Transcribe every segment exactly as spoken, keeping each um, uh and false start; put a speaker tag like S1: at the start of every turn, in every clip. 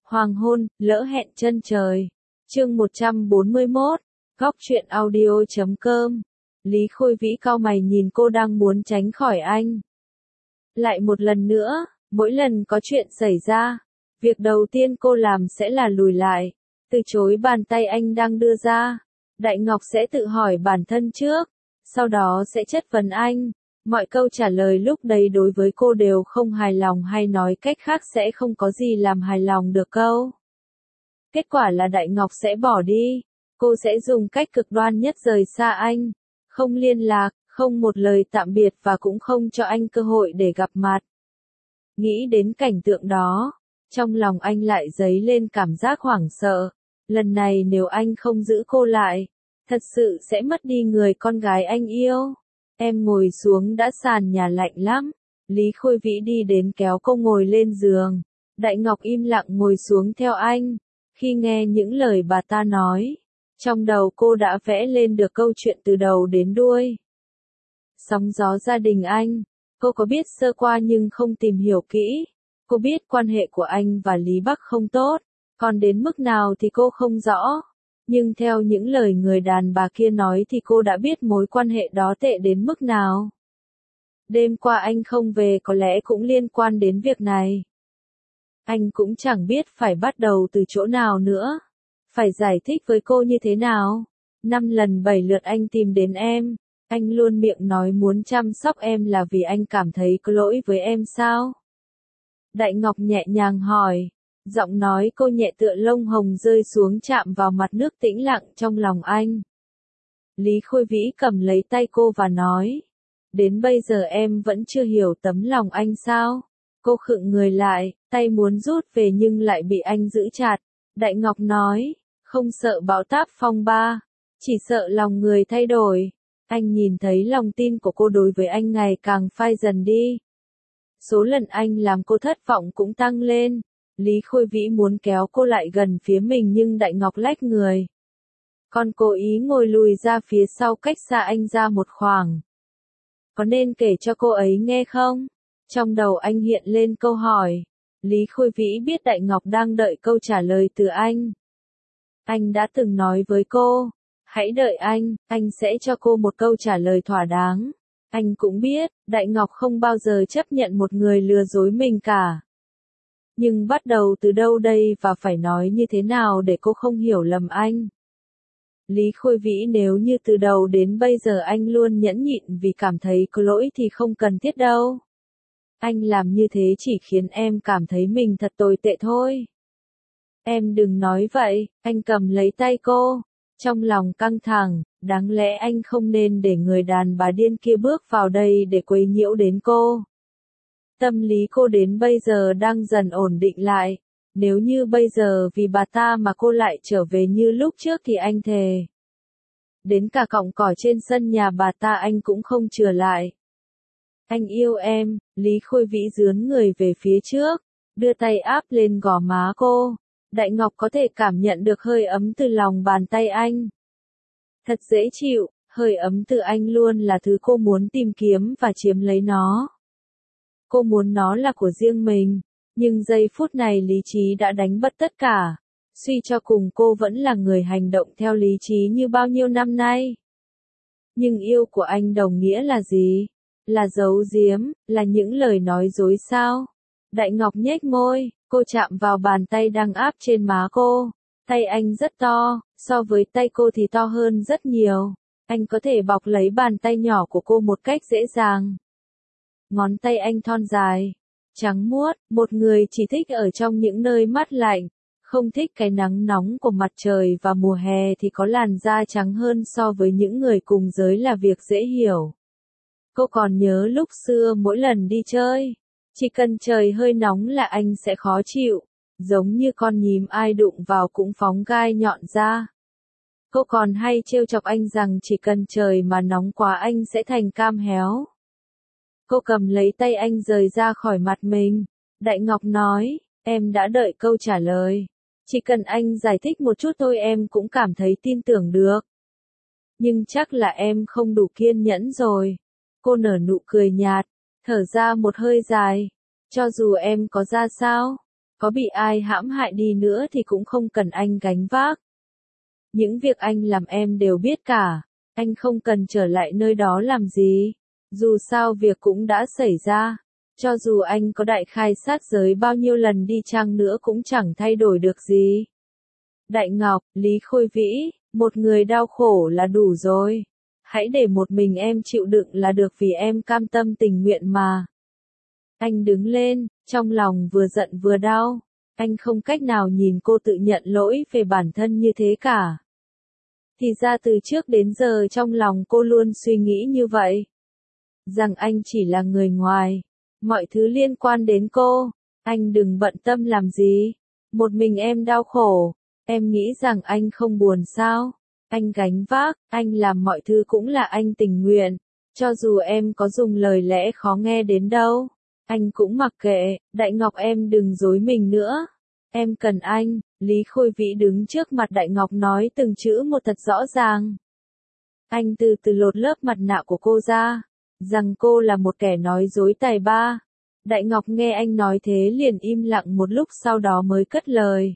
S1: Hoàng hôn, lỡ hẹn chân trời. Chương một trăm bốn mươi mốt, góc truyện audio chấm com. Lý Khôi Vĩ cau mày nhìn cô đang muốn tránh khỏi anh. Lại một lần nữa, mỗi lần có chuyện xảy ra, việc đầu tiên cô làm sẽ là lùi lại, từ chối bàn tay anh đang đưa ra. Đại Ngọc sẽ tự hỏi bản thân trước, sau đó sẽ chất vấn anh. Mọi câu trả lời lúc đấy đối với cô đều không hài lòng, hay nói cách khác sẽ không có gì làm hài lòng được câu. Kết quả là Đại Ngọc sẽ bỏ đi, cô sẽ dùng cách cực đoan nhất rời xa anh, không liên lạc, không một lời tạm biệt và cũng không cho anh cơ hội để gặp mặt. Nghĩ đến cảnh tượng đó, trong lòng anh lại dấy lên cảm giác hoảng sợ. Lần này nếu anh không giữ cô lại, thật sự sẽ mất đi người con gái anh yêu. Em ngồi xuống đã, sàn nhà lạnh lắm. Lý Khôi Vĩ đi đến kéo cô ngồi lên giường. Đại Ngọc im lặng ngồi xuống theo anh. Khi nghe những lời bà ta nói, trong đầu cô đã vẽ lên được câu chuyện từ đầu đến đuôi. Sóng gió gia đình anh, cô có biết sơ qua nhưng không tìm hiểu kỹ. Cô biết quan hệ của anh và Lý Bắc không tốt, còn đến mức nào thì cô không rõ. Nhưng theo những lời người đàn bà kia nói thì cô đã biết mối quan hệ đó tệ đến mức nào. Đêm qua anh không về có lẽ cũng liên quan đến việc này. Anh cũng chẳng biết phải bắt đầu từ chỗ nào nữa. Phải giải thích với cô như thế nào. Năm lần bảy lượt anh tìm đến em. Anh luôn miệng nói muốn chăm sóc em là vì anh cảm thấy có lỗi với em sao? Đại Ngọc nhẹ nhàng hỏi. Giọng nói cô nhẹ tựa lông hồng rơi xuống chạm vào mặt nước tĩnh lặng trong lòng anh. Lý Khôi Vĩ cầm lấy tay cô và nói. Đến bây giờ em vẫn chưa hiểu tấm lòng anh sao? Cô khựng người lại, tay muốn rút về nhưng lại bị anh giữ chặt. Đại Ngọc nói, không sợ bão táp phong ba, chỉ sợ lòng người thay đổi. Anh nhìn thấy lòng tin của cô đối với anh ngày càng phai dần đi. Số lần anh làm cô thất vọng cũng tăng lên. Lý Khôi Vĩ muốn kéo cô lại gần phía mình nhưng Đại Ngọc lách người. Còn cố ý ngồi lùi ra phía sau cách xa anh ra một khoảng. Có nên kể cho cô ấy nghe không? Trong đầu anh hiện lên câu hỏi. Lý Khôi Vĩ biết Đại Ngọc đang đợi câu trả lời từ anh. Anh đã từng nói với cô, hãy đợi anh, anh sẽ cho cô một câu trả lời thỏa đáng. Anh cũng biết, Đại Ngọc không bao giờ chấp nhận một người lừa dối mình cả. Nhưng bắt đầu từ đâu đây và phải nói như thế nào để cô không hiểu lầm anh? Lý Khôi Vĩ, nếu như từ đầu đến bây giờ anh luôn nhẫn nhịn vì cảm thấy có lỗi thì không cần thiết đâu. Anh làm như thế chỉ khiến em cảm thấy mình thật tồi tệ thôi. Em đừng nói vậy, anh cầm lấy tay cô. Trong lòng căng thẳng, đáng lẽ anh không nên để người đàn bà điên kia bước vào đây để quấy nhiễu đến cô. Tâm lý cô đến bây giờ đang dần ổn định lại. Nếu như bây giờ vì bà ta mà cô lại trở về như lúc trước thì anh thề. Đến cả cọng cỏ trên sân nhà bà ta anh cũng không chừa lại. Anh yêu em. Lý Khôi Vĩ dướn người về phía trước, đưa tay áp lên gò má cô. Đại Ngọc có thể cảm nhận được hơi ấm từ lòng bàn tay anh. Thật dễ chịu, hơi ấm từ anh luôn là thứ cô muốn tìm kiếm và chiếm lấy nó. Cô muốn nó là của riêng mình, nhưng giây phút này lý trí đã đánh mất tất cả. Suy cho cùng cô vẫn là người hành động theo lý trí như bao nhiêu năm nay. Nhưng yêu của anh đồng nghĩa là gì? Là giấu giếm, là những lời nói dối sao? Đại Ngọc nhếch môi, cô chạm vào bàn tay đang áp trên má cô. Tay anh rất to, so với tay cô thì to hơn rất nhiều. Anh có thể bọc lấy bàn tay nhỏ của cô một cách dễ dàng. Ngón tay anh thon dài, trắng muốt, một người chỉ thích ở trong những nơi mát lạnh, không thích cái nắng nóng của mặt trời và mùa hè thì có làn da trắng hơn so với những người cùng giới là việc dễ hiểu. Cô còn nhớ lúc xưa mỗi lần đi chơi, chỉ cần trời hơi nóng là anh sẽ khó chịu, giống như con nhím ai đụng vào cũng phóng gai nhọn ra. Cô còn hay trêu chọc anh rằng chỉ cần trời mà nóng quá anh sẽ thành cam héo. Cô cầm lấy tay anh rời ra khỏi mặt mình. Đại Ngọc nói, em đã đợi câu trả lời. Chỉ cần anh giải thích một chút thôi em cũng cảm thấy tin tưởng được. Nhưng chắc là em không đủ kiên nhẫn rồi. Cô nở nụ cười nhạt, thở ra một hơi dài. Cho dù em có ra sao, Có bị ai hãm hại đi nữa thì cũng không cần anh gánh vác. Những việc anh làm em đều biết cả, anh không cần trở lại nơi đó làm gì. Dù sao việc cũng đã xảy ra, cho dù anh có đại khai sát giới bao nhiêu lần đi chăng nữa cũng chẳng thay đổi được gì. Đại Ngọc, Lý Khôi Vĩ, một người đau khổ là đủ rồi. Hãy để một mình em chịu đựng là được vì em cam tâm tình nguyện mà. Anh đứng lên, trong lòng vừa giận vừa đau. Anh không cách nào nhìn cô tự nhận lỗi về bản thân như thế cả. Thì ra từ trước đến giờ trong lòng cô luôn suy nghĩ như vậy. Rằng anh chỉ là người ngoài. Mọi thứ liên quan đến cô, anh đừng bận tâm làm gì. Một mình em đau khổ, em nghĩ rằng anh không buồn sao? Anh gánh vác, anh làm mọi thứ cũng là anh tình nguyện. Cho dù em có dùng lời lẽ khó nghe đến đâu, anh cũng mặc kệ. Đại Ngọc em đừng dối mình nữa. Em cần anh. Lý Khôi Vĩ đứng trước mặt Đại Ngọc nói từng chữ một thật rõ ràng. Anh từ từ lột lớp mặt nạ của cô ra, rằng cô là một kẻ nói dối tài ba. Đại Ngọc nghe anh nói thế liền im lặng một lúc sau đó mới cất lời.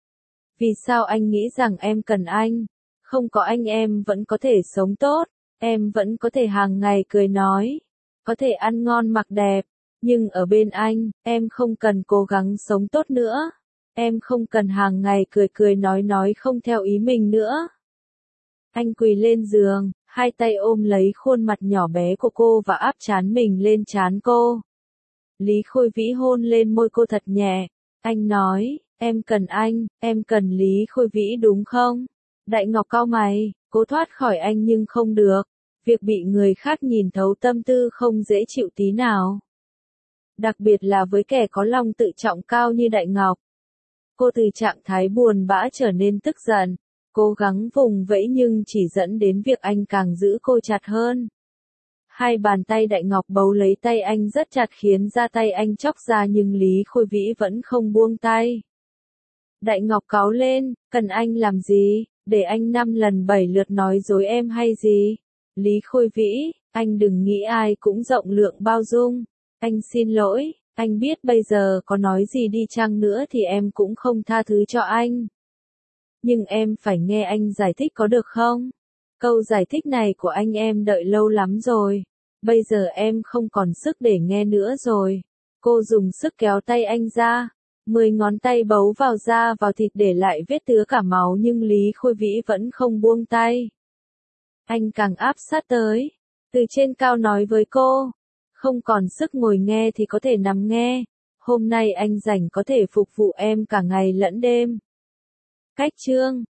S1: Vì sao anh nghĩ rằng em cần anh? Không có anh em vẫn có thể sống tốt, em vẫn có thể hàng ngày cười nói, có thể ăn ngon mặc đẹp, nhưng ở bên anh, em không cần cố gắng sống tốt nữa. Em không cần hàng ngày cười cười nói nói không theo ý mình nữa. Anh quỳ lên giường, hai tay ôm lấy khuôn mặt nhỏ bé của cô và áp trán mình lên trán cô. Lý Khôi Vĩ hôn lên môi cô thật nhẹ. Anh nói, em cần anh, em cần Lý Khôi Vĩ đúng không? Đại Ngọc cau mày, cố thoát khỏi anh nhưng không được. Việc bị người khác nhìn thấu tâm tư không dễ chịu tí nào. Đặc biệt là với kẻ có lòng tự trọng cao như Đại Ngọc. Cô từ trạng thái buồn bã trở nên tức giận, cố gắng vùng vẫy nhưng chỉ dẫn đến việc anh càng giữ cô chặt hơn. Hai bàn tay Đại Ngọc bấu lấy tay anh rất chặt khiến da tay anh chóc ra nhưng Lý Khôi Vĩ vẫn không buông tay. Đại Ngọc cáu lên, cần anh làm gì, để anh năm lần bảy lượt nói dối em hay gì? Lý Khôi Vĩ, anh đừng nghĩ ai cũng rộng lượng bao dung. Anh xin lỗi. Anh biết bây giờ có nói gì đi chăng nữa thì em cũng không tha thứ cho anh. Nhưng em phải nghe anh giải thích có được không? Câu giải thích này của anh em đợi lâu lắm rồi. Bây giờ em không còn sức để nghe nữa rồi. Cô dùng sức kéo tay anh ra. Mười ngón tay bấu vào da vào thịt để lại vết tứa cả máu nhưng Lý Khôi Vĩ vẫn không buông tay. Anh càng áp sát tới. Từ trên cao nói với cô. Không còn sức ngồi nghe thì có thể nằm nghe. Hôm nay anh rảnh có thể phục vụ em cả ngày lẫn đêm. Cách chương